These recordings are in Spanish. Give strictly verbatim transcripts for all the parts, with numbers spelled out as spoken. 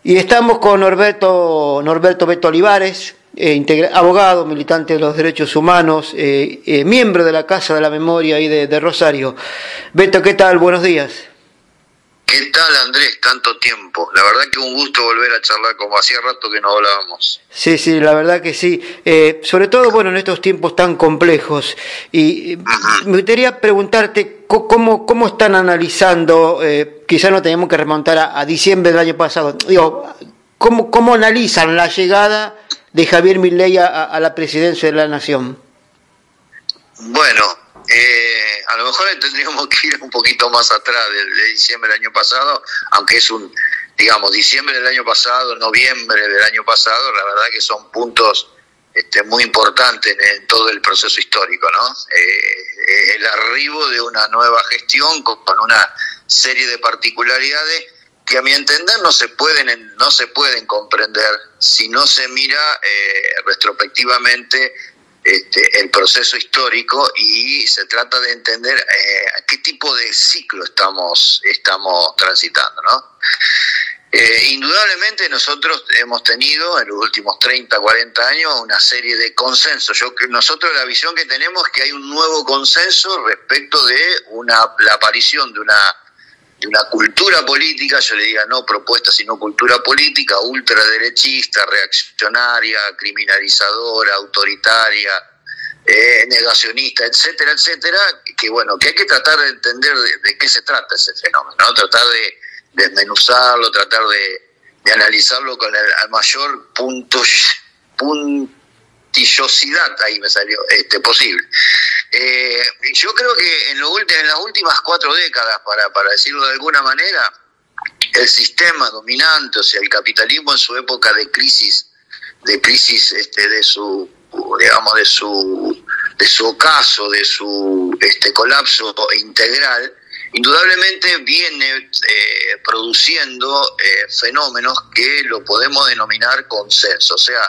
Y estamos con Norberto, Norberto Beto Olivares, eh, integra, abogado, militante de los derechos humanos, eh, eh, miembro de la Casa de la Memoria ahí de, de Rosario. Beto, ¿qué tal? Buenos días. ¿Qué tal, Andrés? Tanto tiempo. La verdad que un gusto volver a charlar, como hacía rato que no hablábamos. Sí, sí, la verdad que sí. Eh, sobre todo, bueno, en estos tiempos tan complejos. Y uh-huh. me gustaría preguntarte cómo, cómo están analizando, eh, quizá no tenemos que remontar a, a diciembre del año pasado, digo, ¿cómo, cómo analizan la llegada de Javier Milei a, a la presidencia de la Nación? Bueno, eh, a lo mejor tendríamos que ir un poquito más atrás de, de diciembre del año pasado, aunque es un, digamos, diciembre del año pasado, noviembre del año pasado, la verdad que son puntos este, muy importantes en, en todo el proceso histórico, ¿no? Eh, el arribo de una nueva gestión con, con una serie de particularidades que a mi entender no se pueden, no se pueden comprender si no se mira eh, retrospectivamente Este, el proceso histórico, y se trata de entender eh, qué tipo de ciclo estamos, estamos transitando, ¿no? Eh, indudablemente nosotros hemos tenido en los últimos treinta, cuarenta años una serie de consensos. Yo, nosotros la visión que tenemos es que hay un nuevo consenso respecto de una, la aparición de una de una cultura política, yo le diría no propuesta, sino cultura política, ultraderechista, reaccionaria, criminalizadora, autoritaria, eh, negacionista, etcétera, etcétera, que bueno, que hay que tratar de entender de, de qué se trata ese fenómeno, ¿no? Tratar de desmenuzarlo, tratar de, de analizarlo con el, el mayor punto, puntillosidad, ahí me salió, este, posible. Eh, yo creo que en, lo último, en las últimas cuatro décadas, para, para decirlo de alguna manera, el sistema dominante, o sea, el capitalismo en su época de crisis, de crisis este, de su, digamos, de su, de su ocaso, de su este, colapso integral, indudablemente viene eh, produciendo eh, fenómenos que lo podemos denominar consenso, o sea,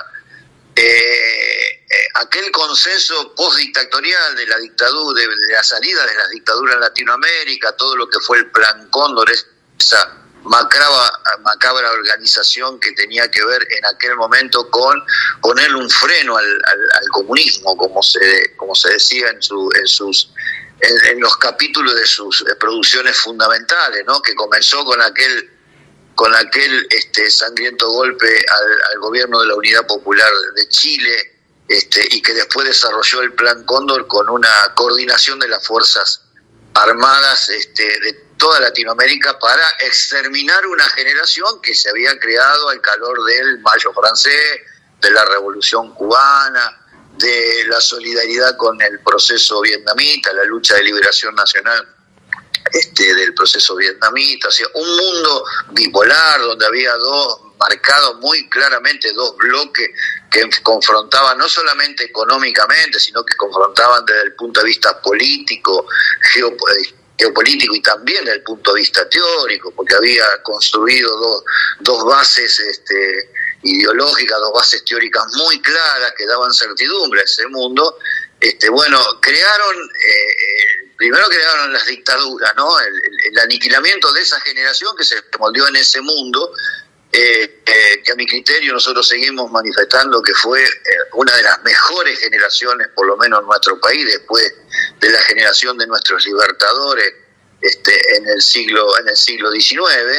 Eh, eh, aquel consenso postdictatorial de la dictadura, de, de la salida de las dictaduras en Latinoamérica, todo lo que fue el Plan Cóndor, esa macabra, macabra organización que tenía que ver en aquel momento con ponerle un freno al, al, al comunismo, como se, como se decía en, su, en sus en, en los capítulos de sus producciones fundamentales, ¿no? Que comenzó con aquel con aquel este, sangriento golpe al, al gobierno de la Unidad Popular de Chile, este, y que después desarrolló el Plan Cóndor con una coordinación de las Fuerzas Armadas este, de toda Latinoamérica para exterminar una generación que se había creado al calor del Mayo francés, de la Revolución cubana, de la solidaridad con el proceso vietnamita, la lucha de liberación nacional Este, del proceso vietnamita, o sea, un mundo bipolar donde había dos, marcados muy claramente dos bloques que confrontaban no solamente económicamente, sino que confrontaban desde el punto de vista político, geopolítico y también desde el punto de vista teórico, porque había construido dos, dos bases este, ideológicas, dos bases teóricas muy claras que daban certidumbre a ese mundo. Este, bueno, crearon... Eh, Primero crearon las dictaduras, ¿no? El, el, el aniquilamiento de esa generación que se moldeó en ese mundo, eh, eh, que a mi criterio nosotros seguimos manifestando que fue eh, una de las mejores generaciones, por lo menos en nuestro país, después de la generación de nuestros libertadores este, en el siglo en el siglo diecinueve.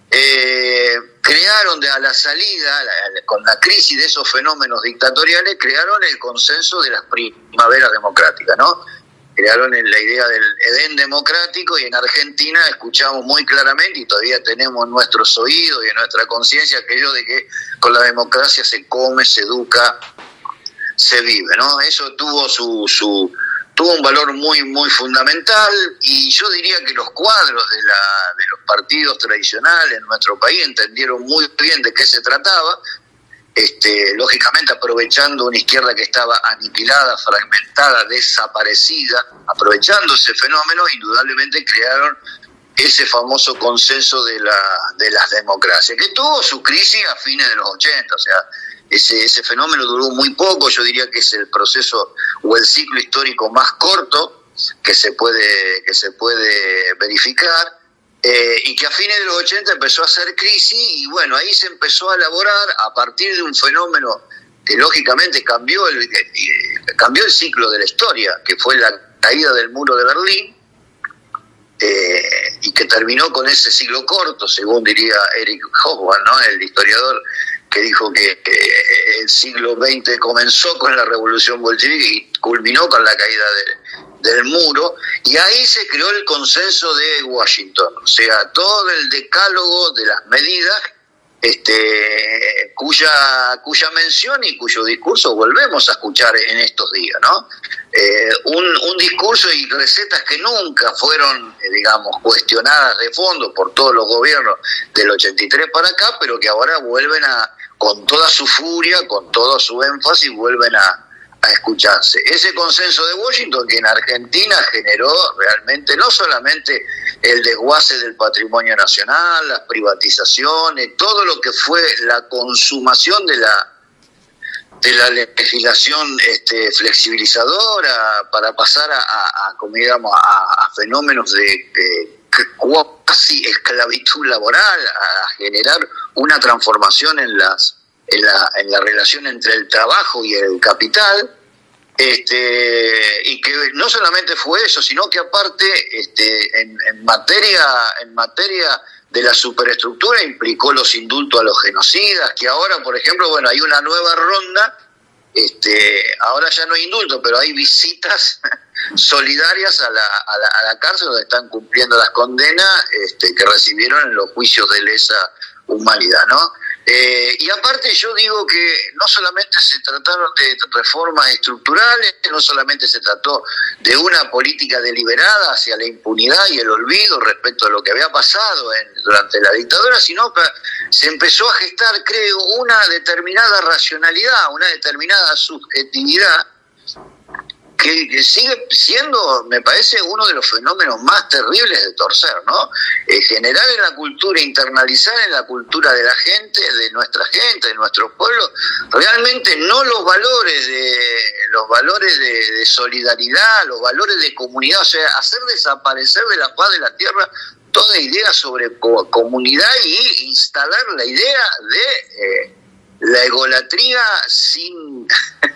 Eh, crearon de, a la salida, la, con la crisis de esos fenómenos dictatoriales, crearon el consenso de las primaveras democráticas, ¿no? Crearon la idea del Edén democrático, y en Argentina escuchamos muy claramente, y todavía tenemos en nuestros oídos y en nuestra conciencia, aquello de que con la democracia se come, se educa, se vive, ¿no? Eso tuvo su, su tuvo un valor muy muy fundamental, y yo diría que los cuadros de, la, de los partidos tradicionales en nuestro país entendieron muy bien de qué se trataba. Este, lógicamente aprovechando una izquierda que estaba aniquilada, fragmentada, desaparecida, aprovechando ese fenómeno, indudablemente crearon ese famoso consenso de, la, de las democracias, que tuvo su crisis a fines de los ochenta, o sea, ese, ese fenómeno duró muy poco. Yo diría que es el proceso o el ciclo histórico más corto que se puede, que se puede verificar. eh, y que a fines de los ochenta empezó a hacer crisis, y bueno, ahí se empezó a elaborar a partir de un fenómeno que lógicamente cambió el, eh, cambió el ciclo de la historia, que fue la caída del muro de Berlín, eh, y que terminó con ese siglo corto, según diría Eric Hobsbawm, ¿no?, el historiador, que dijo que eh, el siglo veinte comenzó con la revolución bolchevique y culminó con la caída de, del muro, y ahí se creó el consenso de Washington, o sea, todo el decálogo de las medidas, este, cuya cuya mención y cuyo discurso volvemos a escuchar en estos días, ¿no? Eh, un, un discurso y recetas que nunca fueron, eh, digamos, cuestionadas de fondo por todos los gobiernos del ochenta y tres para acá, pero que ahora vuelven a, con toda su furia, con todo su énfasis, vuelven a, a escucharse. Ese consenso de Washington, que en Argentina generó realmente no solamente el desguace del patrimonio nacional, las privatizaciones, todo lo que fue la consumación de la de la legislación este, flexibilizadora para pasar a, a, a como digamos a, a fenómenos de, de casi esclavitud laboral, a generar una transformación en las en la en la relación entre el trabajo y el capital, este y que no solamente fue eso, sino que aparte este en, en materia en materia de la superestructura implicó los indultos a los genocidas, que ahora, por ejemplo, bueno, hay una nueva ronda, este ahora ya no hay indultos, pero hay visitas solidarias a la, a la, a la cárcel, donde están cumpliendo las condenas este, que recibieron en los juicios de lesa humanidad, ¿no? Eh, y aparte yo digo que no solamente se trataron de reformas estructurales, no solamente se trató de una política deliberada hacia la impunidad y el olvido respecto a lo que había pasado en, durante la dictadura, sino que se empezó a gestar, creo, una determinada racionalidad, una determinada subjetividad, que, que sigue siendo, me parece, uno de los fenómenos más terribles de torcer, ¿no? Eh, generar en la cultura, internalizar en la cultura de la gente, de nuestra gente, de nuestro pueblo, realmente no los valores de los valores de, de solidaridad, los valores de comunidad, o sea, hacer desaparecer de la faz de la tierra toda idea sobre co comunidad y instalar la idea de eh, la egolatría sin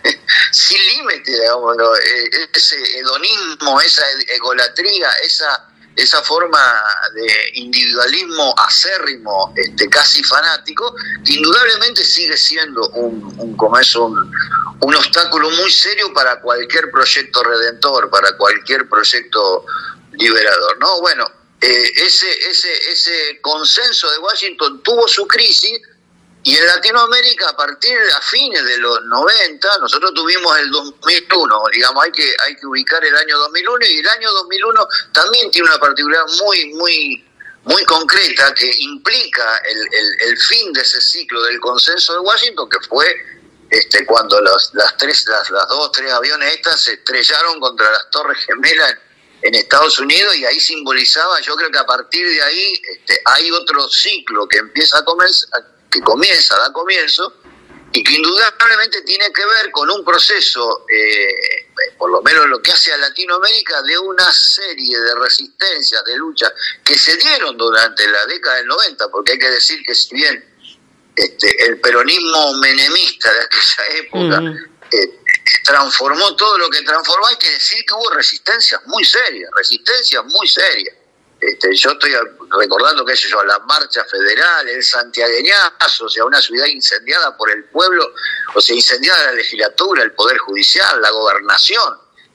sin límite, digamos, ¿no? Ese hedonismo, esa egolatría, esa esa forma de individualismo acérrimo, este, casi fanático, que indudablemente sigue siendo un, un, como es un, un obstáculo muy serio para cualquier proyecto redentor, para cualquier proyecto liberador, ¿no? Bueno, eh, ese, ese, ese consenso de Washington tuvo su crisis. Y en Latinoamérica, a partir de a fines de los noventa, nosotros tuvimos el dos mil uno, digamos, hay que hay que ubicar el año dos mil uno, y el año dos mil uno también tiene una particularidad muy muy muy concreta que implica el, el, el fin de ese ciclo del consenso de Washington, que fue este cuando los, las tres las, las dos tres aviones estas se estrellaron contra las Torres Gemelas en, en Estados Unidos, y ahí simbolizaba, yo creo que a partir de ahí este, hay otro ciclo que empieza a comenzar, que comienza, da comienzo, y que indudablemente tiene que ver con un proceso, eh, por lo menos lo que hace a Latinoamérica, de una serie de resistencias, de luchas, que se dieron durante la década del noventa, porque hay que decir que si bien este, el peronismo menemista de aquella época mm. eh, transformó todo lo que transformó, hay que decir que hubo resistencias muy serias, resistencias muy serias. Este, yo estoy recordando que yo, la marcha federal, el santiagueñazo, o sea, una ciudad incendiada por el pueblo, o sea, incendiada la legislatura, el poder judicial, la gobernación,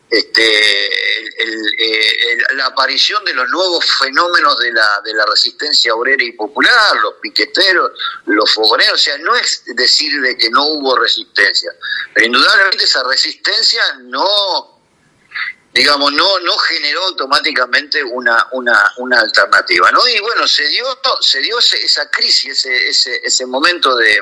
este, el, el, el, la aparición de los nuevos fenómenos de la, de la resistencia obrera y popular, los piqueteros, los fogoneros, o sea, no es decir de que no hubo resistencia, pero indudablemente esa resistencia no... digamos, no no generó automáticamente una una una alternativa, ¿no? Y bueno, se dio se dio ese, esa crisis, ese ese ese momento de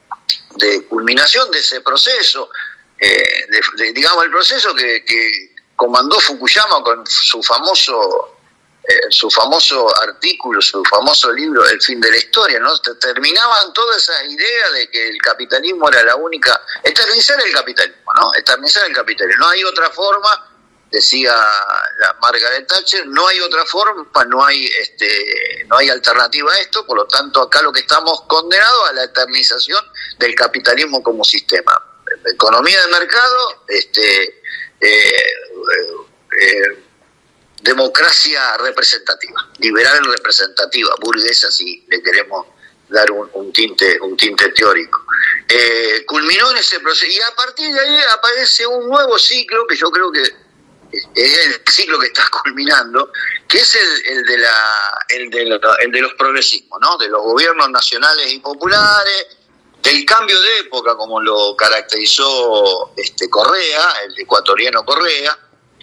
de culminación de ese proceso, eh, de, de, digamos, el proceso que, que comandó Fukuyama con su famoso eh, su famoso artículo, su famoso libro El fin de la historia, ¿no? Terminaban todas esas ideas de que el capitalismo era la única, eternizar el capitalismo, ¿no? Eternizar el capitalismo. No hay otra forma decía la Margaret Thatcher, no hay otra forma, no hay este, no hay alternativa a esto, por lo tanto acá lo que estamos condenados a la eternización del capitalismo como sistema. Economía de mercado, este, eh, eh, democracia representativa, liberal representativa, burguesa si le queremos dar un, un tinte un tinte teórico. Eh, culminó en ese proceso y a partir de ahí aparece un nuevo ciclo que yo creo que es el ciclo que está culminando, que es el, el de la el de, la, el de los progresismos, ¿no? De los gobiernos nacionales y populares, del cambio de época como lo caracterizó este Correa, el ecuatoriano Correa,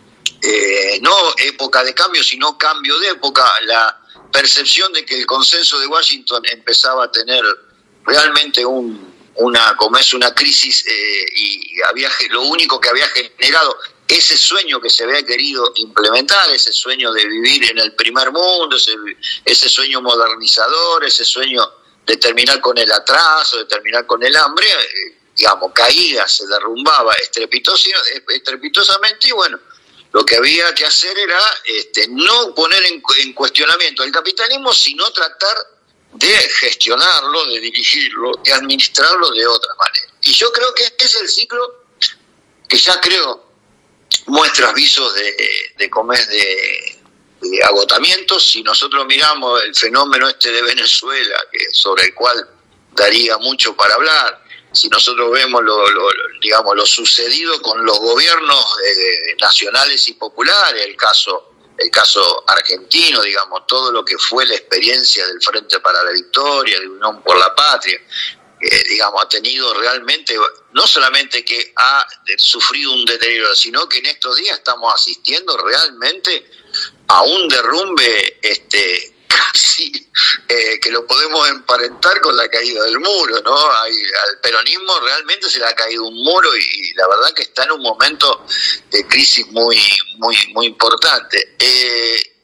eh, no época de cambio, sino cambio de época, la percepción de que el consenso de Washington empezaba a tener realmente un una como es una crisis eh, y había lo único que había generado ese sueño que se había querido implementar, ese sueño de vivir en el primer mundo, ese, ese sueño modernizador, ese sueño de terminar con el atraso, de terminar con el hambre, eh, digamos, caía, se derrumbaba estrepitosamente y bueno, lo que había que hacer era este, no poner en, en cuestionamiento el capitalismo, sino tratar de gestionarlo, de dirigirlo, de administrarlo de otra manera. Y yo creo que este es el ciclo que ya creo muestra avisos de, de, comer de, de agotamiento. Si nosotros miramos el fenómeno este de Venezuela, que sobre el cual daría mucho para hablar, si nosotros vemos lo, lo, digamos, lo sucedido con los gobiernos eh, nacionales y populares, el caso el caso argentino, digamos, todo lo que fue la experiencia del Frente para la Victoria, de Unión por la Patria, eh, digamos, ha tenido realmente, no solamente que ha sufrido un deterioro, sino que en estos días estamos asistiendo realmente a un derrumbe este casi eh, que lo podemos emparentar con la caída del muro, ¿no? Hay, al peronismo realmente se le ha caído un muro y, y la verdad que está en un momento de crisis muy muy muy importante. Eh,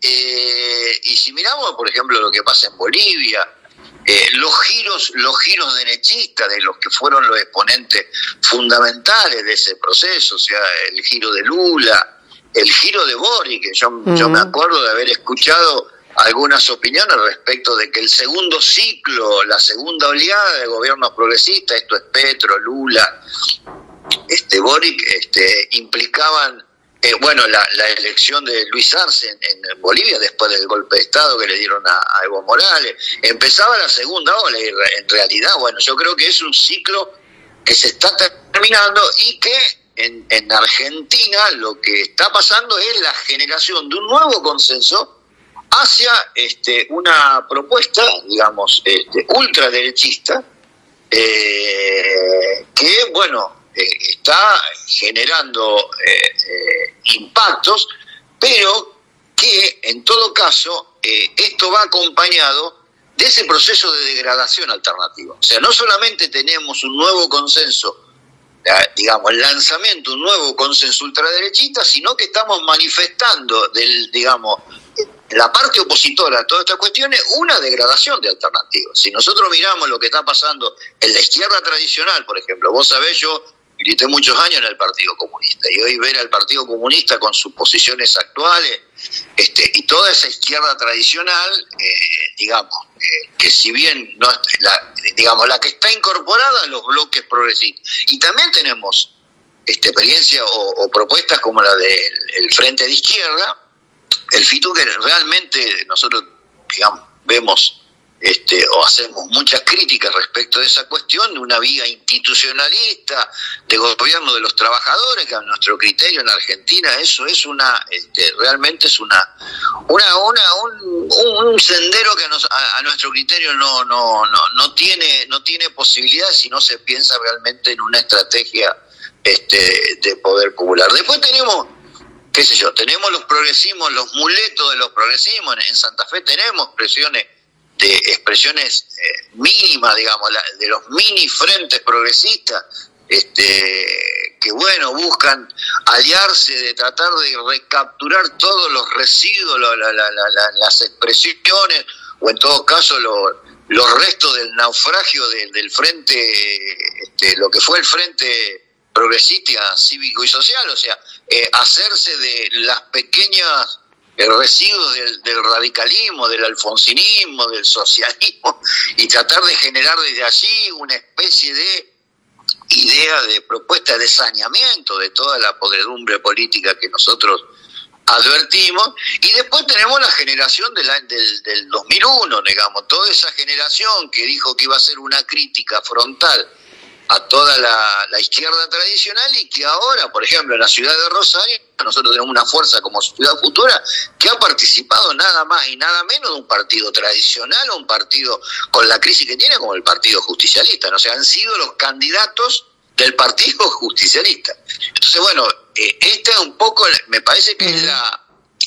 eh, y si miramos, por ejemplo, lo que pasa en Bolivia, eh, los giros los giros derechistas de los que fueron los exponentes fundamentales de ese proceso, o sea, el giro de Lula, el giro de Boric, que yo, mm. yo me acuerdo de haber escuchado algunas opiniones respecto de que el segundo ciclo, la segunda oleada de gobiernos progresistas, esto es Petro, Lula, este Boric, este, implicaban, eh, bueno, la, la elección de Luis Arce en, en Bolivia después del golpe de Estado que le dieron a, a Evo Morales, empezaba la segunda ola y en realidad, bueno, yo creo que es un ciclo que se está terminando y que en, en Argentina lo que está pasando es la generación de un nuevo consenso hacia este, una propuesta, digamos, este, ultraderechista, eh, que, bueno, eh, está generando eh, eh, impactos, pero que, en todo caso, eh, esto va acompañado de ese proceso de degradación alternativa. O sea, no solamente tenemos un nuevo consenso, digamos, el lanzamiento de un nuevo consenso ultraderechista, sino que estamos manifestando del, digamos, la parte opositora a todas estas cuestiones, una degradación de alternativas. Si nosotros miramos lo que está pasando en la izquierda tradicional, por ejemplo, vos sabés, yo milité muchos años en el Partido Comunista, y hoy ver al Partido Comunista con sus posiciones actuales, este, y toda esa izquierda tradicional, eh, digamos, eh, que si bien no la, digamos, la que está incorporada a los bloques progresistas, y también tenemos este, experiencia o, o propuestas como la del Frente de Izquierda, el FITU, que realmente nosotros, digamos, vemos este, o hacemos muchas críticas respecto de esa cuestión, de una vía institucionalista de gobierno de los trabajadores, que a nuestro criterio en Argentina eso es una, este, realmente es una, una, una un, un sendero que nos, a, a nuestro criterio no, no, no, no tiene, no tiene posibilidades si no se piensa realmente en una estrategia este, de poder popular. Después tenemos, qué sé yo, tenemos los progresismos, los muletos de los progresismos. En Santa Fe tenemos expresiones de expresiones eh, mínimas, digamos, la, de los mini frentes progresistas, este, que bueno, buscan aliarse, de tratar de recapturar todos los residuos, la, la, la, la, las expresiones, o en todo caso lo, los restos del naufragio de, del frente, este, lo que fue el frente progresista, cívico y social, o sea, eh, hacerse de las pequeñas eh, residuos del, del radicalismo, del alfonsinismo, del socialismo, y tratar de generar desde allí una especie de idea de propuesta de saneamiento de toda la podredumbre política que nosotros advertimos. Y después tenemos la generación de la, del, del dos mil uno, digamos, toda esa generación que dijo que iba a ser una crítica frontal a toda la, la izquierda tradicional, y que ahora, por ejemplo, en la ciudad de Rosario, nosotros tenemos una fuerza como Ciudad Futura que ha participado nada más y nada menos de un partido tradicional o un partido con la crisis que tiene, como el Partido Justicialista, ¿no? O sea, han sido los candidatos del Partido Justicialista. Entonces, bueno, eh, esta es un poco, me parece que es la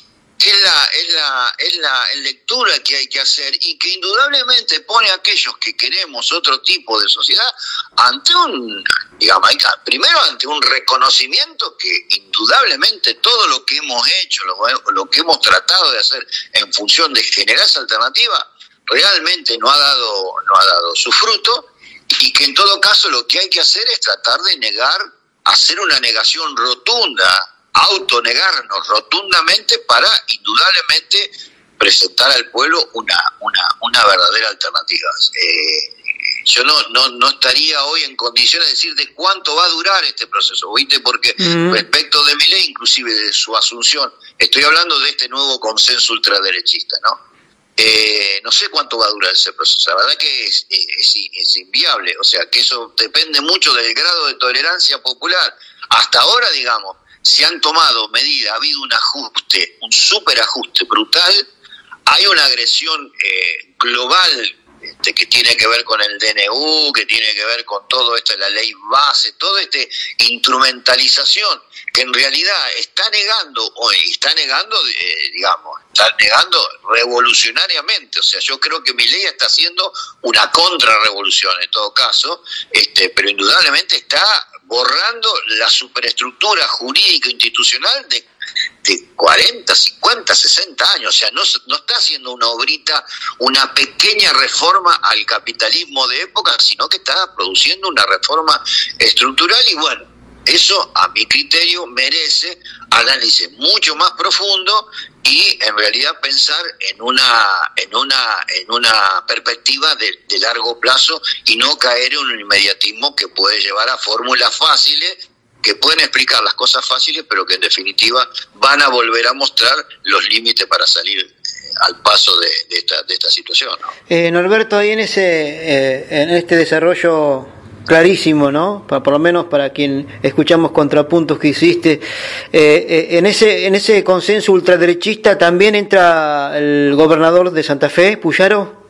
es la es la es la lectura que hay que hacer, y que indudablemente pone a aquellos que queremos otro tipo de sociedad ante un, digamos, primero ante un reconocimiento que indudablemente todo lo que hemos hecho, lo, lo que hemos tratado de hacer en función de generar esa alternativa realmente no ha dado no ha dado su fruto, y que en todo caso lo que hay que hacer es tratar de negar, hacer una negación rotunda, autonegarnos rotundamente para indudablemente presentar al pueblo una una una verdadera alternativa. Eh, yo no, no no estaría hoy en condiciones de decir de cuánto va a durar este proceso, ¿viste? Porque mm. respecto de Milei, inclusive de su asunción, estoy hablando de este nuevo consenso ultraderechista, ¿no? Eh, no sé cuánto va a durar ese proceso, la verdad que es, es, es inviable, o sea que eso depende mucho del grado de tolerancia popular. Hasta ahora, digamos, se han tomado medidas, ha habido un ajuste, un superajuste brutal, hay una agresión eh, global este, que tiene que ver con el D N U, que tiene que ver con todo esto, la ley base, toda esta instrumentalización que en realidad está negando, o está negando, eh, digamos, está negando revolucionariamente. O sea, yo creo que Milei está haciendo una contrarrevolución en todo caso, este, pero indudablemente está borrando la superestructura jurídica institucional de, de cuarenta, cincuenta, sesenta años. O sea, no, no está haciendo una obrita, una pequeña reforma al capitalismo de época, sino que está produciendo una reforma estructural. Y bueno, eso a mi criterio merece análisis mucho más profundo y en realidad pensar en una en una en una perspectiva de, de largo plazo, y no caer en un inmediatismo que puede llevar a fórmulas fáciles que pueden explicar las cosas fáciles, pero que en definitiva van a volver a mostrar los límites para salir eh, al paso de, de esta de esta situación, ¿no? Eh, Norberto, ahí en ese eh, en este desarrollo clarísimo, ¿no? Por, por lo menos para quien escuchamos contrapuntos que hiciste, eh, eh, en ese en ese consenso ultraderechista también entra el gobernador de Santa Fe, Puyaro.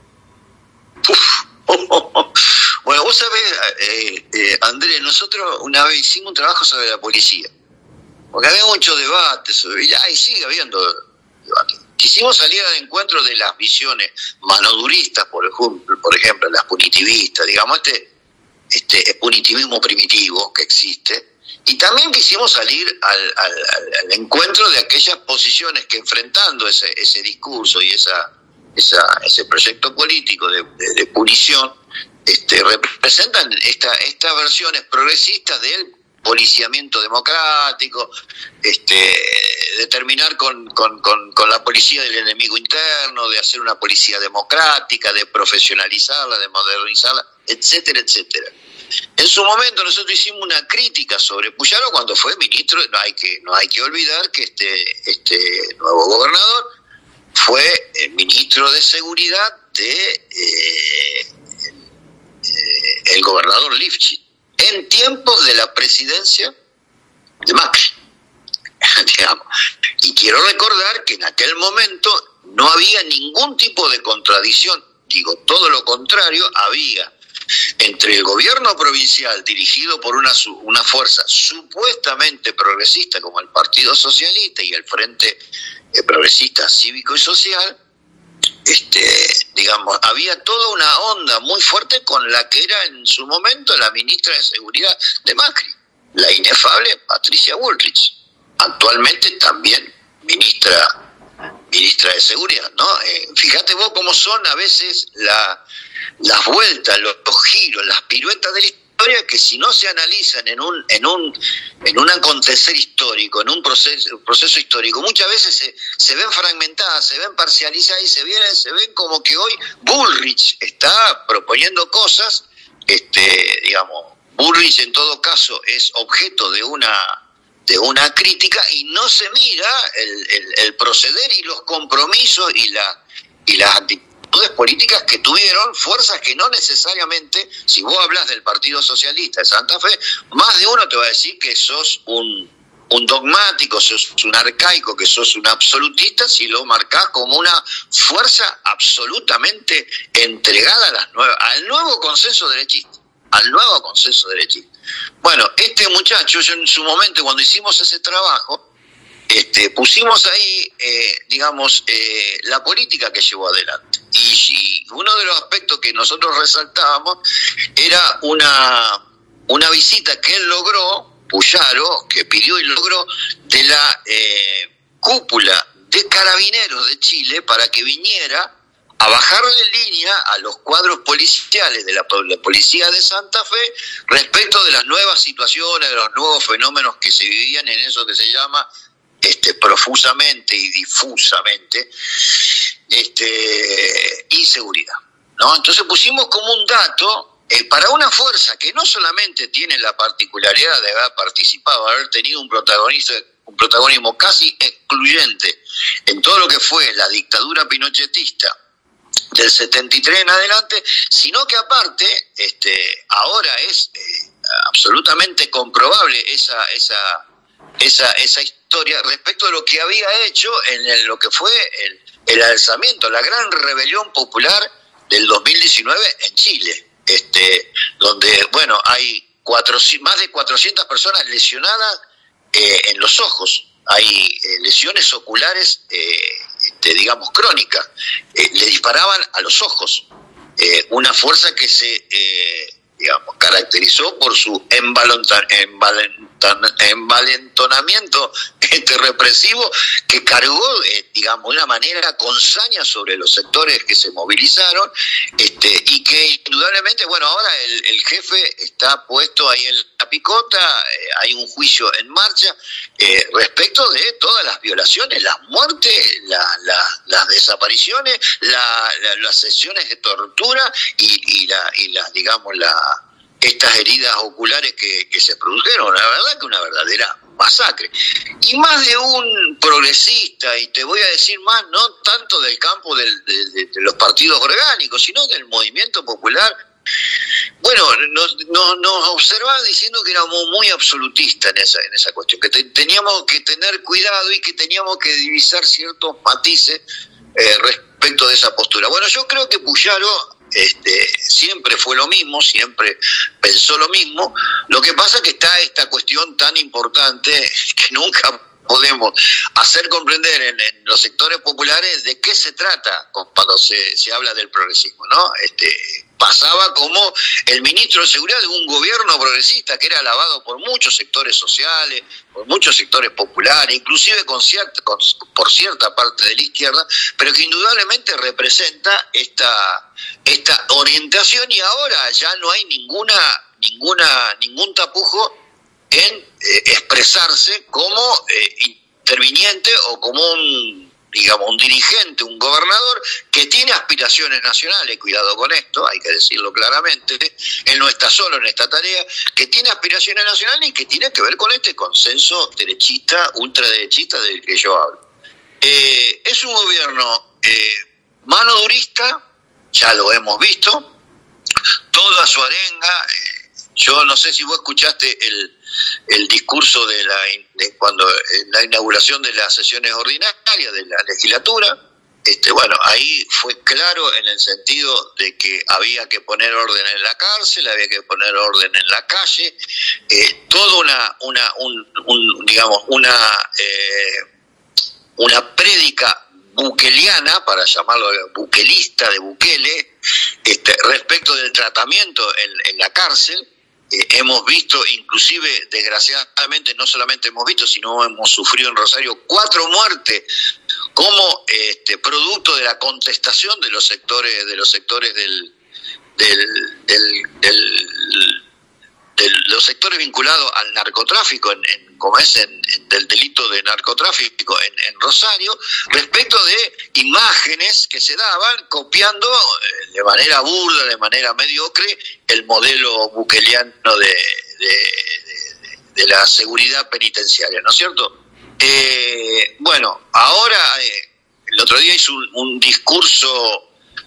Uf, oh, oh, oh. Bueno, vos sabés, eh, eh, Andrés, nosotros una vez hicimos un trabajo sobre la policía, porque había mucho debate sobre, y sigue habiendo debate. Quisimos salir al encuentro de las visiones manoduristas, por ejemplo, por ejemplo, las punitivistas, digamos, este este punitivismo primitivo que existe, y también quisimos salir al, al, al encuentro de aquellas posiciones que, enfrentando ese, ese discurso y esa, esa ese proyecto político de, de, de punición, este, representan esta, estas versiones progresistas del policiamiento democrático, este, de terminar con, con, con, con la policía del enemigo interno, de hacer una policía democrática, de profesionalizarla, de modernizarla, etcétera, etcétera. En su momento nosotros hicimos una crítica sobre Puyaro cuando fue ministro. No hay que no hay que olvidar que este este nuevo gobernador fue el ministro de seguridad de eh, eh, el gobernador Lifchitz en tiempos de la presidencia de Macri, digamos. Y quiero recordar que en aquel momento no había ningún tipo de contradicción, digo, todo lo contrario, había entre el gobierno provincial dirigido por una una fuerza supuestamente progresista como el Partido Socialista y el Frente eh, Progresista Cívico y Social, este, digamos, había toda una onda muy fuerte con la que era en su momento la ministra de Seguridad de Macri, la inefable Patricia Bullrich, actualmente también ministra ministra de Seguridad, ¿no? Eh, fíjate vos cómo son a veces la, las vueltas, los, los giros, las piruetas de la historia, historia que si no se analizan en un en un en un acontecer histórico, en un proceso proceso histórico, muchas veces se, se ven fragmentadas, se ven parcializadas y se vienen, se ven como que hoy Bullrich está proponiendo cosas, este, digamos, Bullrich en todo caso es objeto de una de una crítica y no se mira el, el, el proceder y los compromisos y la y las actitudes políticas que tuvieron fuerzas que no necesariamente, si vos hablas del Partido Socialista de Santa Fe, más de uno te va a decir que sos un, un dogmático, sos un arcaico, que sos un absolutista, si lo marcás como una fuerza absolutamente entregada a las nuevas, al nuevo consenso derechista, al nuevo consenso derechista. Bueno, este muchacho, yo en su momento cuando hicimos ese trabajo, este, pusimos ahí, eh, digamos, eh, la política que llevó adelante. Y, y uno de los aspectos que nosotros resaltábamos era una, una visita que él logró, Puyaro, que pidió y logró, de la eh, cúpula de Carabineros de Chile para que viniera a bajarle línea a los cuadros policiales de la, la Policía de Santa Fe respecto de las nuevas situaciones, de los nuevos fenómenos que se vivían en eso que se llama este, profusamente y difusamente este, inseguridad, ¿no? Entonces pusimos como un dato eh, para una fuerza que no solamente tiene la particularidad de haber participado, haber tenido un protagonista, un protagonismo casi excluyente en todo lo que fue la dictadura pinochetista del setenta y tres en adelante, sino que aparte este, ahora es eh, absolutamente comprobable esa esa esa esa historia respecto de lo que había hecho en el, lo que fue el, el alzamiento, la gran rebelión popular del dos mil diecinueve en Chile, este, donde bueno hay cuatro, más de cuatrocientas personas lesionadas eh, en los ojos, hay eh, lesiones oculares eh, este, digamos crónicas, eh, le disparaban a los ojos, eh, una fuerza que se eh, digamos caracterizó por su envalonta, envalentan, envalentonamiento este, represivo que cargó eh, digamos de una manera con saña sobre los sectores que se movilizaron, este, y que indudablemente bueno ahora el, el jefe está puesto ahí en la picota, eh, hay un juicio en marcha eh, respecto de todas las violaciones, las muertes, la, la, las desapariciones, la, la, las sesiones de tortura y, y la y la digamos la estas heridas oculares que, que se produjeron, la verdad que una verdadera masacre. Y más de un progresista, y te voy a decir más, no tanto del campo del, de, de, de los partidos orgánicos, sino del movimiento popular, bueno, nos, nos, nos observaban diciendo que éramos muy absolutistas en esa, en esa cuestión, que te, teníamos que tener cuidado y que teníamos que divisar ciertos matices eh, respecto de esa postura. Bueno, yo creo que Puyaro Este, siempre fue lo mismo, siempre pensó lo mismo. Lo que pasa es que está esta cuestión tan importante que nunca podemos hacer comprender en, en los sectores populares de qué se trata cuando se, se habla del progresismo, ¿no? Este, pasaba como el ministro de Seguridad de un gobierno progresista que era alabado por muchos sectores sociales, por muchos sectores populares, inclusive con cierta, con, por cierta parte de la izquierda, pero que indudablemente representa esta, esta orientación, y ahora ya no hay ninguna, ninguna, ningún tapujo en eh, expresarse como eh, interviniente o como un, digamos, un dirigente, un gobernador que tiene aspiraciones nacionales, cuidado con esto, hay que decirlo claramente, él no está solo en esta tarea, que tiene aspiraciones nacionales y que tiene que ver con este consenso derechista, ultraderechista del que yo hablo. Eh, es un gobierno eh, mano durista, ya lo hemos visto, toda su arenga, eh, yo no sé si vos escuchaste el el discurso de la de cuando la inauguración de las sesiones ordinarias de la legislatura, este bueno, ahí fue claro en el sentido de que había que poner orden en la cárcel, había que poner orden en la calle, eh, toda una una un, un digamos una eh, una prédica buqueliana, para llamarlo buquelista de Bukele, este, respecto del tratamiento en, en la cárcel. Eh, hemos visto, inclusive, desgraciadamente, no solamente hemos visto, sino hemos sufrido en Rosario cuatro muertes como este, producto de la contestación de los sectores, de los sectores del, del, del, del los sectores vinculados al narcotráfico, en, en, como es en, en, del delito de narcotráfico en, en Rosario, respecto de imágenes que se daban copiando eh, de manera burda, de manera mediocre, el modelo bukeliano de, de, de, de la seguridad penitenciaria, ¿no es cierto? Eh, bueno, ahora, eh, el otro día hizo un, un discurso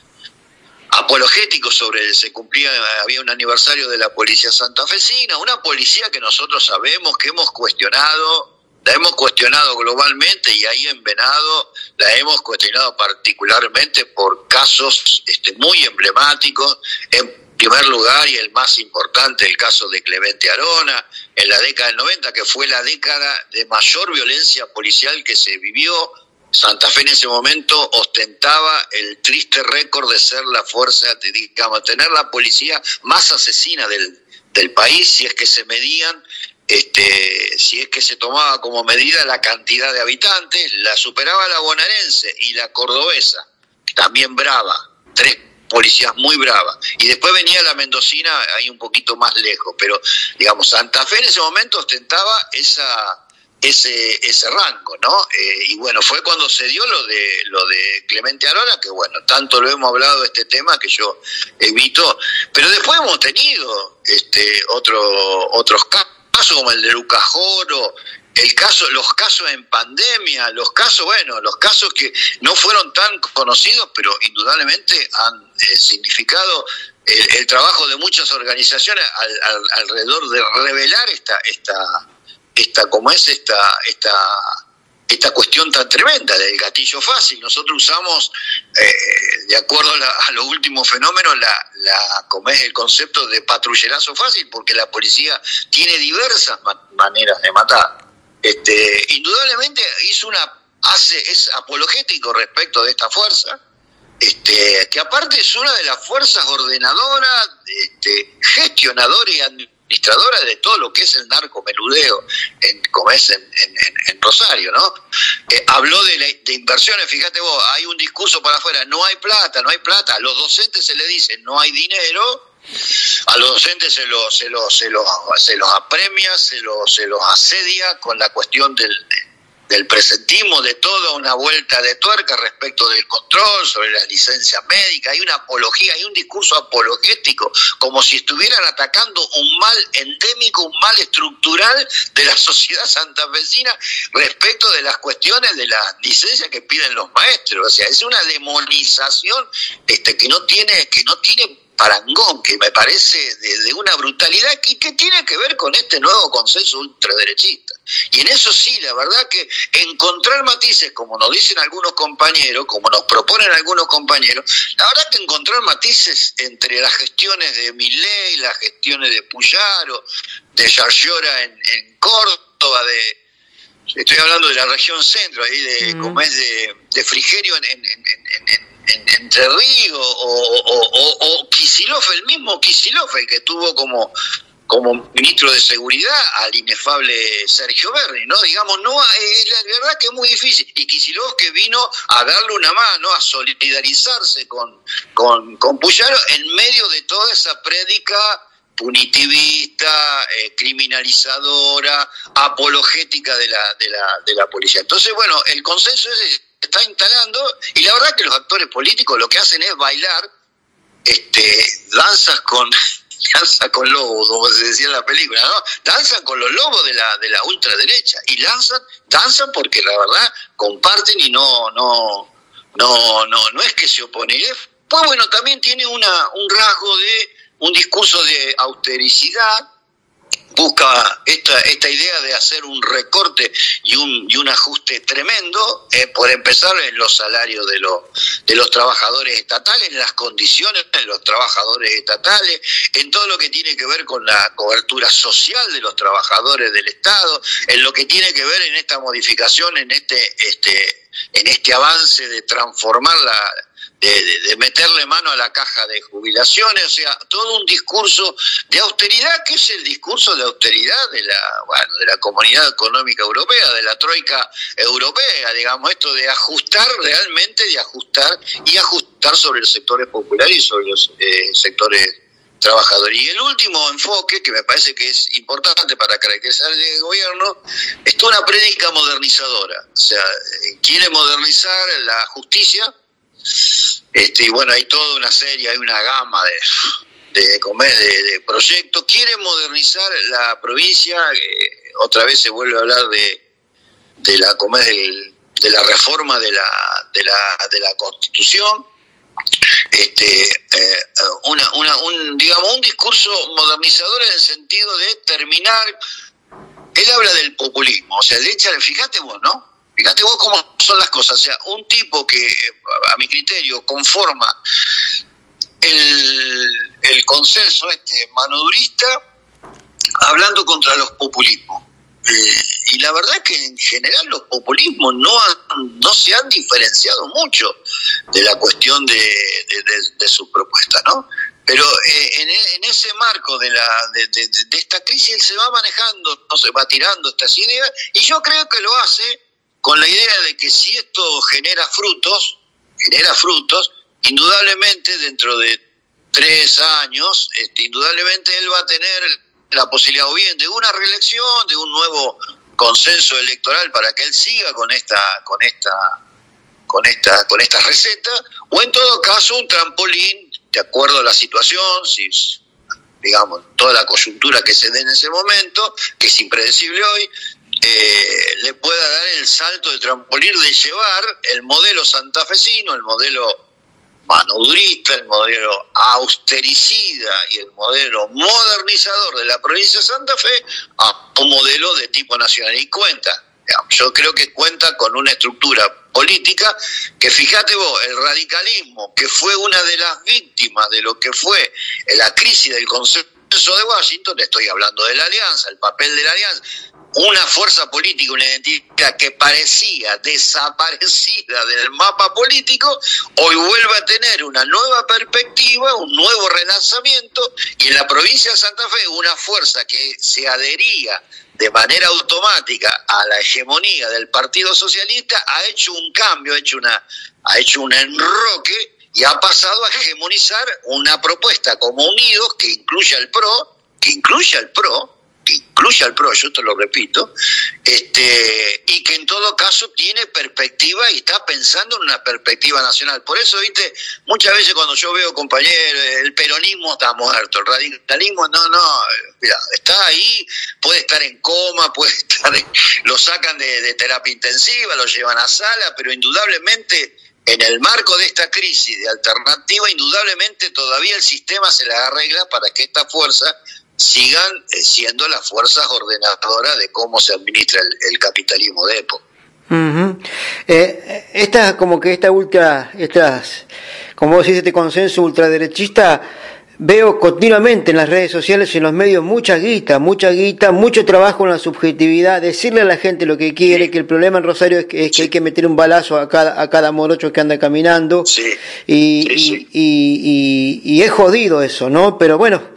apologético sobre, se cumplía, había un aniversario de la policía santafesina, una policía que nosotros sabemos que hemos cuestionado, la hemos cuestionado globalmente, y ahí en Venado la hemos cuestionado particularmente por casos este, muy emblemáticos. En primer lugar, y el más importante, el caso de Clemente Arona, en la década del noventa, que fue la década de mayor violencia policial que se vivió. Santa Fe en ese momento ostentaba el triste récord de ser la fuerza, digamos, tener la policía más asesina del, del país, si es que se medían, este, si es que se tomaba como medida la cantidad de habitantes. La superaba la bonaerense y la cordobesa, también brava, tres policías muy bravas, y después venía la mendocina ahí un poquito más lejos, pero digamos, Santa Fe en ese momento ostentaba esa... ese ese rango, ¿no? Eh, y bueno, fue cuando se dio lo de lo de Clemente Arona, que bueno, tanto lo hemos hablado de este tema que yo evito, pero después hemos tenido este otro otros casos como el de Lucas Joro, el caso, los casos en pandemia, los casos, bueno, los casos que no fueron tan conocidos, pero indudablemente han eh, significado el, el trabajo de muchas organizaciones al, al, alrededor de revelar esta esta esta como es esta esta esta cuestión tan tremenda del gatillo fácil. Nosotros usamos eh, de acuerdo a, la, a los últimos fenómenos la la como es el concepto de patrullerazo fácil, porque la policía tiene diversas ma- maneras de matar. Este, indudablemente hizo una hace es apologético respecto de esta fuerza, este, que aparte es una de las fuerzas ordenadoras, este, gestionadoras y administradoras de todo lo que es el narcomenudeo, en, como es en, en, en Rosario, ¿no? Eh, habló de, la, de inversiones, fíjate vos, hay un discurso para afuera, no hay plata, no hay plata, a los docentes se les dice no hay dinero, a los docentes se los se los se los se los apremia, se los se los asedia con la cuestión del del presentismo, de toda una vuelta de tuerca respecto del control sobre las licencias médicas. Hay una apología, hay un discurso apologético, como si estuvieran atacando un mal endémico, un mal estructural de la sociedad santafesina respecto de las cuestiones de las licencias que piden los maestros. O sea, es una demonización este, que no tiene, que no tiene parangón, que me parece de, de una brutalidad que, que tiene que ver con este nuevo consenso ultraderechista. Y en eso sí, la verdad que encontrar matices, como nos dicen algunos compañeros, como nos proponen algunos compañeros, la verdad que encontrar matices entre las gestiones de Milei, las gestiones de Puyaro, de Yarlora en, en Córdoba, de estoy hablando de la región centro, ahí de mm. como es de, de Frigerio en, en, en, en, en En Entre Ríos, o, o, o, o Kicillof, el mismo Kicillof, el que tuvo como, como ministro de Seguridad al inefable Sergio Berni, ¿no? Digamos, no, es la verdad que es muy difícil. Y Kicillof que vino a darle una mano, a solidarizarse con, con, con Puyaro en medio de toda esa prédica punitivista, eh, criminalizadora, apologética de la, de la, de la policía. Entonces, bueno, el consenso es está instalando, y la verdad que los actores políticos lo que hacen es bailar este danzas con danza con lobos, como se decía en la película, ¿no? Danzan con los lobos de la de la ultraderecha, y lanzan, danzan porque la verdad comparten y no no no no no es que se oponen. Pues bueno, también tiene una un rasgo de un discurso de austericidad. Busca esta esta idea de hacer un recorte y un y un ajuste tremendo, eh, por empezar en los salarios de los de los trabajadores estatales, en las condiciones de los trabajadores estatales, en todo lo que tiene que ver con la cobertura social de los trabajadores del Estado, en lo que tiene que ver en esta modificación, en este este en este avance de transformar la De, de, de meterle mano a la caja de jubilaciones, o sea, todo un discurso de austeridad, que es el discurso de austeridad de la, bueno, de la Comunidad Económica Europea, de la Troika Europea, digamos, esto de ajustar realmente, de ajustar y ajustar sobre los sectores populares y sobre los eh, sectores trabajadores. Y el último enfoque, que me parece que es importante para caracterizar el gobierno, es toda una prédica modernizadora. O sea, quiere modernizar la justicia, este, y bueno, hay toda una serie, hay una gama de, de, de, de proyectos. Quiere modernizar la provincia, eh, otra vez se vuelve a hablar de, de, la, de, de la reforma de la, de la, de la Constitución. Este, eh, una, una, un, digamos, un discurso modernizador en el sentido de terminar. Él habla del populismo, o sea, le echa, fíjate vos, ¿no? Fíjate vos cómo son las cosas. O sea, un tipo que, a mi criterio, conforma el, el consenso este manodurista hablando contra los populismos. Eh, y la verdad es que en general los populismos no han, no se han diferenciado mucho de la cuestión de, de, de, de sus propuestas, ¿no? Pero eh, en, en ese marco de la de, de, de esta crisis él se va manejando, no se va tirando estas ideas, y yo creo que lo hace con la idea de que si esto genera frutos, genera frutos, indudablemente dentro de tres años, este, indudablemente él va a tener la posibilidad o bien de una reelección, de un nuevo consenso electoral para que él siga con esta, con esta, con esta, con esta receta, o en todo caso un trampolín, de acuerdo a la situación, si digamos toda la coyuntura que se dé en ese momento, que es impredecible hoy, eh, le pueda dar el salto de trampolín de llevar el modelo santafesino, el modelo manodurista, el modelo austericida y el modelo modernizador de la provincia de Santa Fe a un modelo de tipo nacional. Y cuenta, digamos, yo creo que cuenta con una estructura política que, fíjate vos, el radicalismo, que fue una de las víctimas de lo que fue la crisis del consenso de Washington, estoy hablando de la alianza, el papel de la alianza, una fuerza política, una identidad que parecía desaparecida del mapa político, hoy vuelve a tener una nueva perspectiva, un nuevo relanzamiento, y en la provincia de Santa Fe una fuerza que se adhería de manera automática a la hegemonía del Partido Socialista ha hecho un cambio, ha hecho, una, ha hecho un enroque y ha pasado a hegemonizar una propuesta como Unidos que incluye al PRO, que incluye al PRO, que incluye al PRO, yo te lo repito, este, y que en todo caso tiene perspectiva y está pensando en una perspectiva nacional. Por eso, viste, muchas veces cuando yo veo compañeros, el peronismo está muerto, el radicalismo, no, no, mira, está ahí, puede estar en coma, puede estar, en, lo sacan de, de terapia intensiva, lo llevan a sala, pero indudablemente en el marco de esta crisis de alternativa, indudablemente todavía el sistema se la arregla para que esta fuerza sigan siendo las fuerzas ordenadoras de cómo se administra el, el capitalismo de época. Uh-huh. Eh, esta, como que esta ultra, estas, como vos decís, este consenso ultraderechista, veo continuamente en las redes sociales y en los medios mucha guita, mucha guita, mucho trabajo en la subjetividad, decirle a la gente lo que quiere, que el problema en Rosario es que, es que hay que meter un balazo a cada, a cada morocho que anda caminando, sí, y, sí, y, sí. Y, y, y es jodido eso, ¿no? Pero bueno,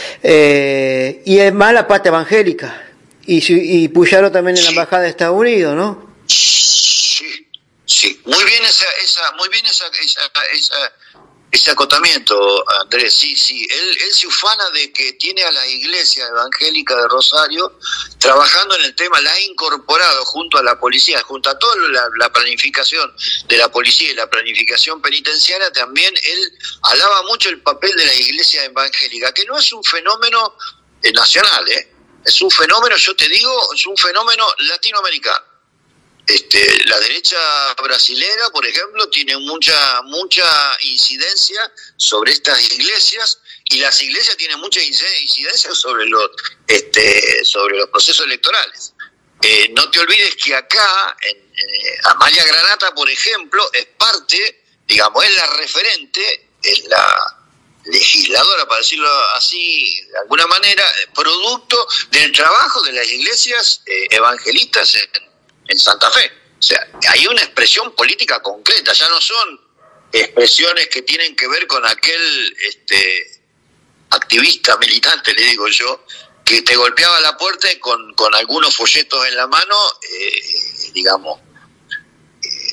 eh, y es más la pata evangélica, y, y Puyaro también en la embajada de Estados Unidos, ¿no? Sí, sí, muy bien esa, esa, muy bien esa, esa, esa ese acotamiento, Andrés, sí, sí, él, él se ufana de que tiene a la iglesia evangélica de Rosario trabajando en el tema, la ha incorporado junto a la policía, junto a toda la, la planificación de la policía y la planificación penitenciaria. También él alaba mucho el papel de la iglesia evangélica, que no es un fenómeno eh, nacional, eh, es un fenómeno, yo te digo, es un fenómeno latinoamericano. Este, la derecha brasilera, por ejemplo, tiene mucha mucha incidencia sobre estas iglesias, y las iglesias tienen mucha incidencia sobre los este, sobre los procesos electorales. Eh, no te olvides que acá, en, eh, Amalia Granata, por ejemplo, es parte, digamos, es la referente, es la legisladora, para decirlo así, de alguna manera, producto del trabajo de las iglesias eh, evangelistas en en Santa Fe. O sea, hay una expresión política concreta, ya no son expresiones que tienen que ver con aquel este activista militante, le digo yo, que te golpeaba la puerta y con, con algunos folletos en la mano, eh, digamos, eh,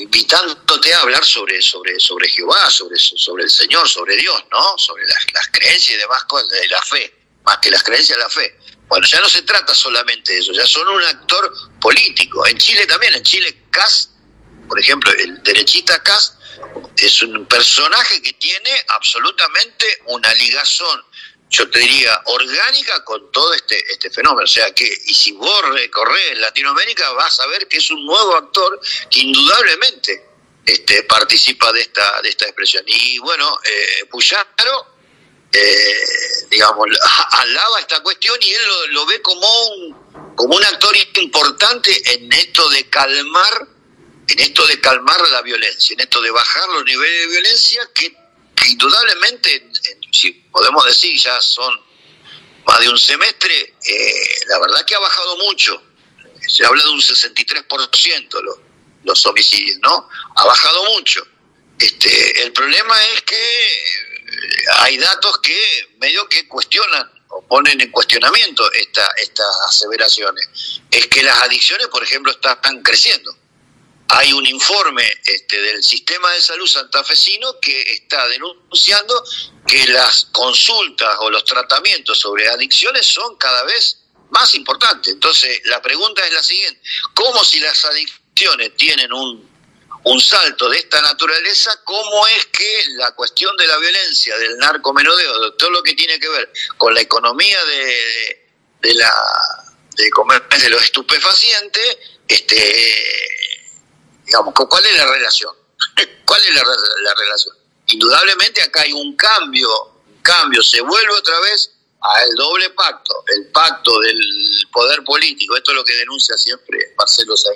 invitándote a hablar sobre, sobre, sobre Jehová, sobre, sobre el Señor, sobre Dios, ¿no? Sobre las, las creencias y demás cosas, de la fe, más que las creencias de la fe. Bueno, ya no se trata solamente de eso, ya son un actor político. En Chile también, en Chile Kast, por ejemplo, el derechista Kast, es un personaje que tiene absolutamente una ligazón, yo te diría, orgánica con todo este este fenómeno. O sea que, y si vos recorres Latinoamérica, vas a ver que es un nuevo actor que indudablemente este, participa de esta de esta expresión. Y bueno, eh, Puyaro, eh, digamos, alaba esta cuestión y él lo, lo ve como un, como un actor importante en esto de calmar, en esto de calmar la violencia, en esto de bajar los niveles de violencia que, que indudablemente, en, si podemos decir, ya son más de un semestre, eh, la verdad que ha bajado mucho. Se habla de un sesenta y tres por ciento los, los homicidios, ¿no? Ha bajado mucho. Este, el problema es que hay datos que medio que cuestionan o ponen en cuestionamiento esta, estas aseveraciones. Es que las adicciones, por ejemplo, están creciendo. Hay un informe este, del Sistema de Salud santafesino que está denunciando que las consultas o los tratamientos sobre adicciones son cada vez más importantes. Entonces, la pregunta es la siguiente: ¿cómo, si las adicciones tienen un, un salto de esta naturaleza, cómo es que la cuestión de la violencia, del narcomenudeo, de todo lo que tiene que ver con la economía de, de, de, la, de, de los estupefacientes, este... digamos, ¿cuál es la relación? ¿Cuál es la, la relación? Indudablemente acá hay un cambio, un cambio, se vuelve otra vez al doble pacto, el pacto del poder político. Esto es lo que denuncia siempre Marcelo Saín.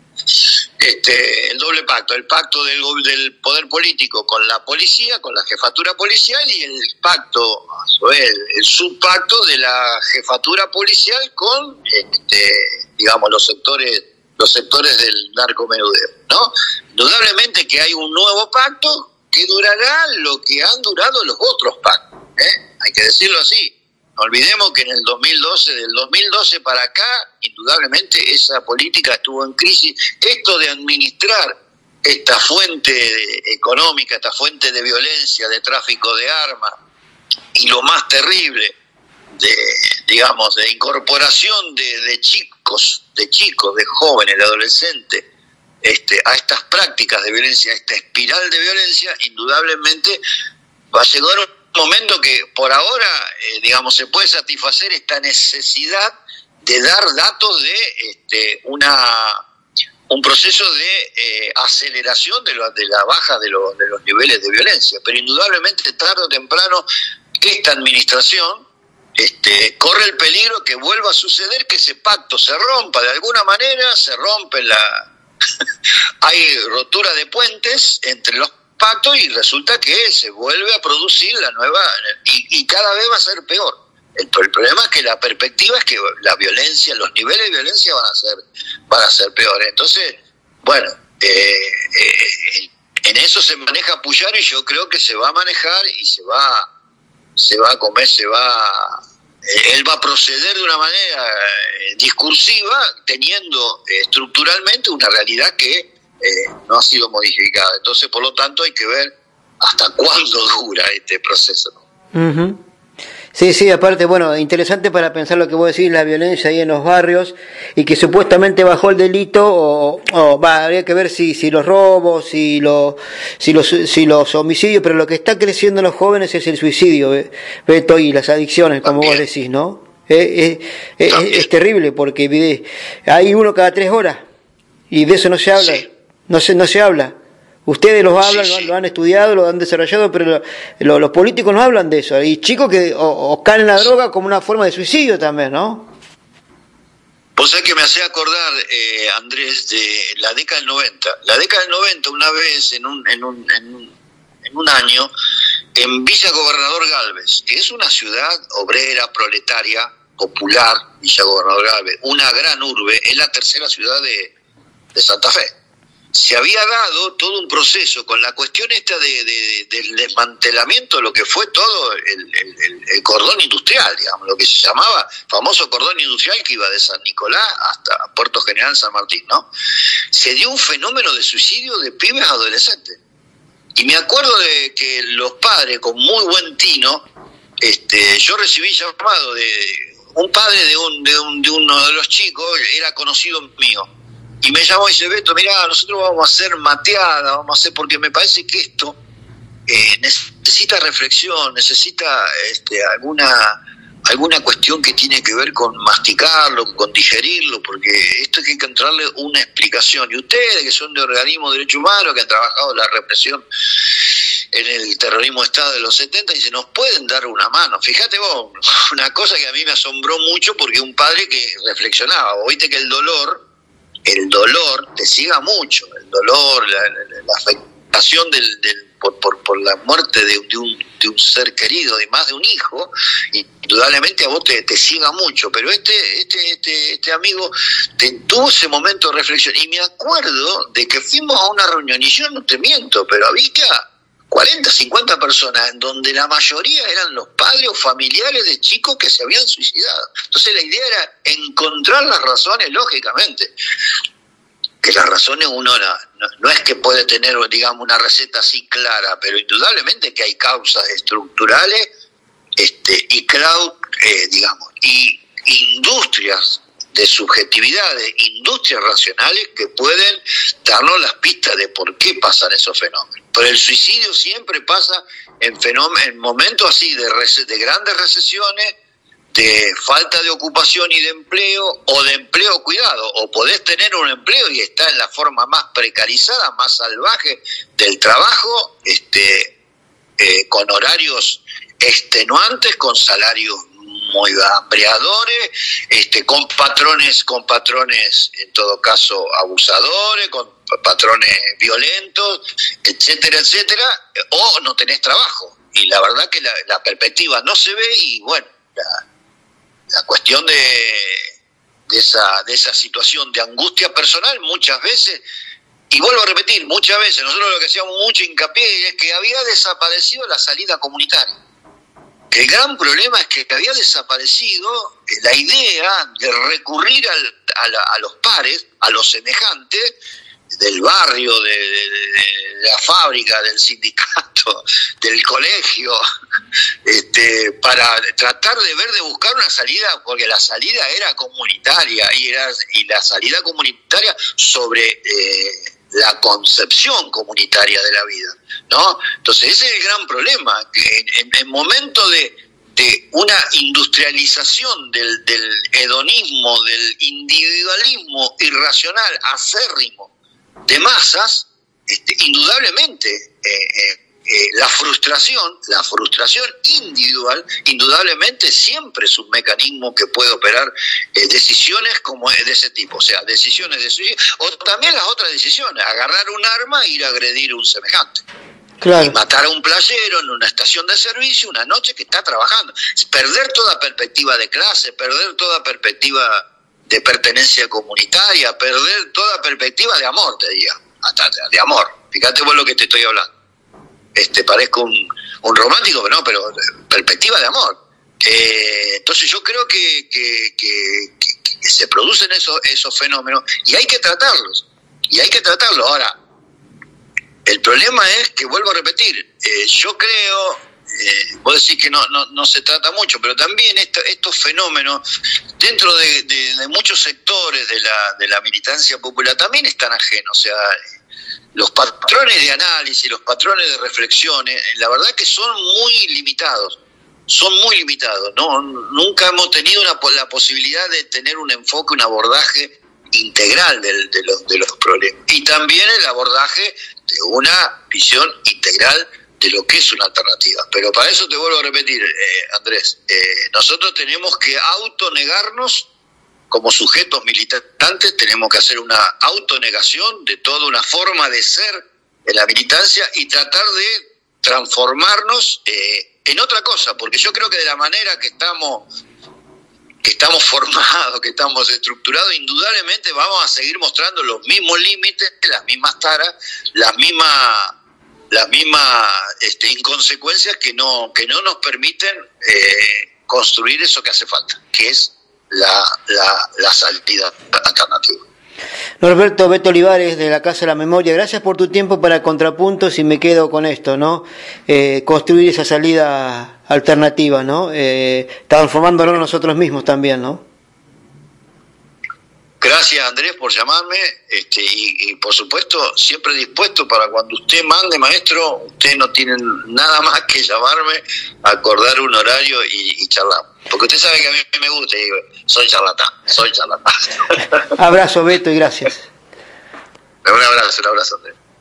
Este, el doble pacto, el pacto del, del poder político con la policía, con la jefatura policial, y el pacto, el, el subpacto de la jefatura policial con, este, digamos, los sectores los sectores del narcomenudeo, ¿no? Indudablemente que hay un nuevo pacto que durará lo que han durado los otros pactos, ¿eh? Hay que decirlo así. No olvidemos que en el dos mil doce, del dos mil doce para acá, indudablemente esa política estuvo en crisis. Esto de administrar esta fuente de, económica, esta fuente de violencia, de tráfico de armas, y lo más terrible, de, digamos, de incorporación de, de chicos, de chicos, de jóvenes, de adolescentes, este, a estas prácticas de violencia, a esta espiral de violencia, indudablemente va a llegar un momento que por ahora, eh, digamos, se puede satisfacer esta necesidad de dar datos de este, una un proceso de eh, aceleración de, lo, de la baja de, lo, de los niveles de violencia, pero indudablemente tarde o temprano esta administración Este, corre el peligro que vuelva a suceder, que ese pacto se rompa de alguna manera, se rompe la... hay rotura de puentes entre los pactos y resulta que se vuelve a producir la nueva... y, y cada vez va a ser peor. Entonces, el problema es que la perspectiva es que la violencia, los niveles de violencia van a ser, van a ser peores. Entonces, bueno, eh, eh, en eso se maneja Puyaro y yo creo que se va a manejar y se va... se va a comer, se va, él va a proceder de una manera discursiva, teniendo estructuralmente una realidad que eh, no ha sido modificada. Entonces, por lo tanto, hay que ver hasta cuándo dura este proceso. Uh-huh. Sí, sí, aparte, bueno, interesante para pensar lo que vos decís, la violencia ahí en los barrios, y que supuestamente bajó el delito, o, o va, habría que ver si, si los robos, si los, si los, si los homicidios, pero lo que está creciendo en los jóvenes es el suicidio, Beto, y las adicciones, como También. vos decís, ¿no? Es, es, es, es terrible, porque hay uno cada tres horas, y de eso no se habla, sí. no se, no se habla. Ustedes los hablan, sí, sí. lo han estudiado, lo han desarrollado, pero lo, lo, los políticos no hablan de eso. Y chicos que o, o caen en la droga como una forma de suicidio también, ¿no? Vos sabés que me hace acordar, eh, Andrés, de la década del noventa. La década del noventa, una vez, en un, en un, en un, en un año, en Villa Gobernador Galvez, que es una ciudad obrera, proletaria, popular, Villa Gobernador Galvez, una gran urbe, es la tercera ciudad de, de Santa Fe. se había dado todo un proceso con la cuestión esta de, de, del desmantelamiento de lo que fue todo el, el, el cordón industrial, digamos, lo que se llamaba famoso cordón industrial que iba de San Nicolás hasta Puerto General San Martín, ¿no? Se dio un fenómeno de suicidio de pibes adolescentes. Y me acuerdo de que los padres, con muy buen tino, este, yo recibí llamado de un padre de, un, de, un, de uno de los chicos, era conocido mío. Y me llamó y dice, Beto, mirá, nosotros vamos a hacer mateada, vamos a hacer, porque me parece que esto eh, necesita reflexión, necesita este, alguna alguna cuestión que tiene que ver con masticarlo, con digerirlo, porque esto hay que encontrarle una explicación. Y ustedes, que son de organismos de derechos humanos, que han trabajado la represión en el terrorismo de Estado de los setenta, dicen, nos pueden dar una mano. Fíjate vos, una cosa que a mí me asombró mucho, porque un padre que reflexionaba, oíste que el dolor, el dolor te ciega mucho, el dolor, la, la, la afectación del, del, por, por, por la muerte de, de, un, de un ser querido, de más de un hijo, indudablemente a vos te, te ciega mucho, pero este, este, este, este amigo te, tuvo ese momento de reflexión, y me acuerdo de que fuimos a una reunión, y yo no te miento, pero había cuarenta, cincuenta personas, en donde la mayoría eran los padres o familiares de chicos que se habían suicidado. Entonces la idea era encontrar las razones, lógicamente, que las razones uno no, no, no es que puede tener, digamos, una receta así clara, pero indudablemente que hay causas estructurales este, y crowd, eh, digamos, y industrias de subjetividades, industrias racionales que pueden darnos las pistas de por qué pasan esos fenómenos. Pero el suicidio siempre pasa en, fenómenos, en momentos así de, rece- de grandes recesiones, de falta de ocupación y de empleo, o de empleo, cuidado, o podés tener un empleo y está en la forma más precarizada, más salvaje del trabajo, este, eh, con horarios extenuantes, con salarios muy hambreadores, este, con patrones, con patrones en todo caso abusadores, con patrones violentos, etcétera, etcétera, o no tenés trabajo. Y la verdad que la, la perspectiva no se ve, y bueno, la, la cuestión de, de esa, de esa situación de angustia personal muchas veces, y vuelvo a repetir, muchas veces, nosotros lo que hacíamos mucho hincapié es que había desaparecido la salida comunitaria. Que el gran problema es que había desaparecido la idea de recurrir al, a, la, a los pares, a los semejantes, del barrio, de, de, de la fábrica, del sindicato, del colegio, este, para tratar de ver, de buscar una salida, porque la salida era comunitaria, y, era, y la salida comunitaria sobre eh, la concepción comunitaria de la vida, ¿no? Entonces ese es el gran problema, que en, en momentos de, de una industrialización del, del hedonismo, del individualismo irracional, acérrimo, de masas, este, indudablemente eh, eh, eh, la frustración, la frustración individual, indudablemente siempre es un mecanismo que puede operar eh, decisiones como de ese tipo, o sea, decisiones de suicidio, o también las otras decisiones, agarrar un arma e ir a agredir a un semejante. Claro. Y matar a un playero en una estación de servicio una noche que está trabajando. Perder toda perspectiva de clase, perder toda perspectiva de pertenencia comunitaria, perder toda perspectiva de amor, te diría, hasta de amor. Fíjate vos lo que te estoy hablando. Este, parezco un, un romántico, pero no, pero perspectiva de amor. Eh, entonces yo creo que, que, que, que, que se producen esos, esos fenómenos y hay que tratarlos. Y hay que tratarlos. Ahora, el problema es que, vuelvo a repetir, eh, yo creo... Eh, vos decís que no, no, no se trata mucho, pero también esto, estos fenómenos dentro de, de, de muchos sectores de la, de la militancia popular también están ajenos. O sea, los patrones de análisis, los patrones de reflexiones, la verdad que son muy limitados, son muy limitados, ¿no? Nunca hemos tenido una, la posibilidad de tener un enfoque, un abordaje integral de, de, los, de los problemas, y también el abordaje de una visión integral de lo que es una alternativa. Pero para eso te vuelvo a repetir, eh, Andrés, eh, nosotros tenemos que autonegarnos como sujetos militantes, tenemos que hacer una autonegación de toda una forma de ser en la militancia y tratar de transformarnos eh, en otra cosa, porque yo creo que de la manera que estamos que estamos formados, que estamos estructurados, indudablemente vamos a seguir mostrando los mismos límites, las mismas taras, las mismas las mismas este, inconsecuencias que no que no nos permiten eh, construir eso que hace falta, que es la, la, la salida alternativa. Norberto Beto Olivares, de la Casa de la Memoria, gracias por tu tiempo para Contrapuntos, y me quedo con esto, ¿no? Eh, construir esa salida alternativa, ¿no? Eh, transformándonos nosotros mismos también, ¿no? Gracias, Andrés, por llamarme, este, y, y por supuesto siempre dispuesto para cuando usted mande, maestro. Usted no tiene nada más que llamarme, acordar un horario y, y charlar, porque usted sabe que a mí me gusta, y digo, soy charlatán, soy charlatán. Abrazo, Beto, y gracias. Un abrazo, un abrazo, Andrés.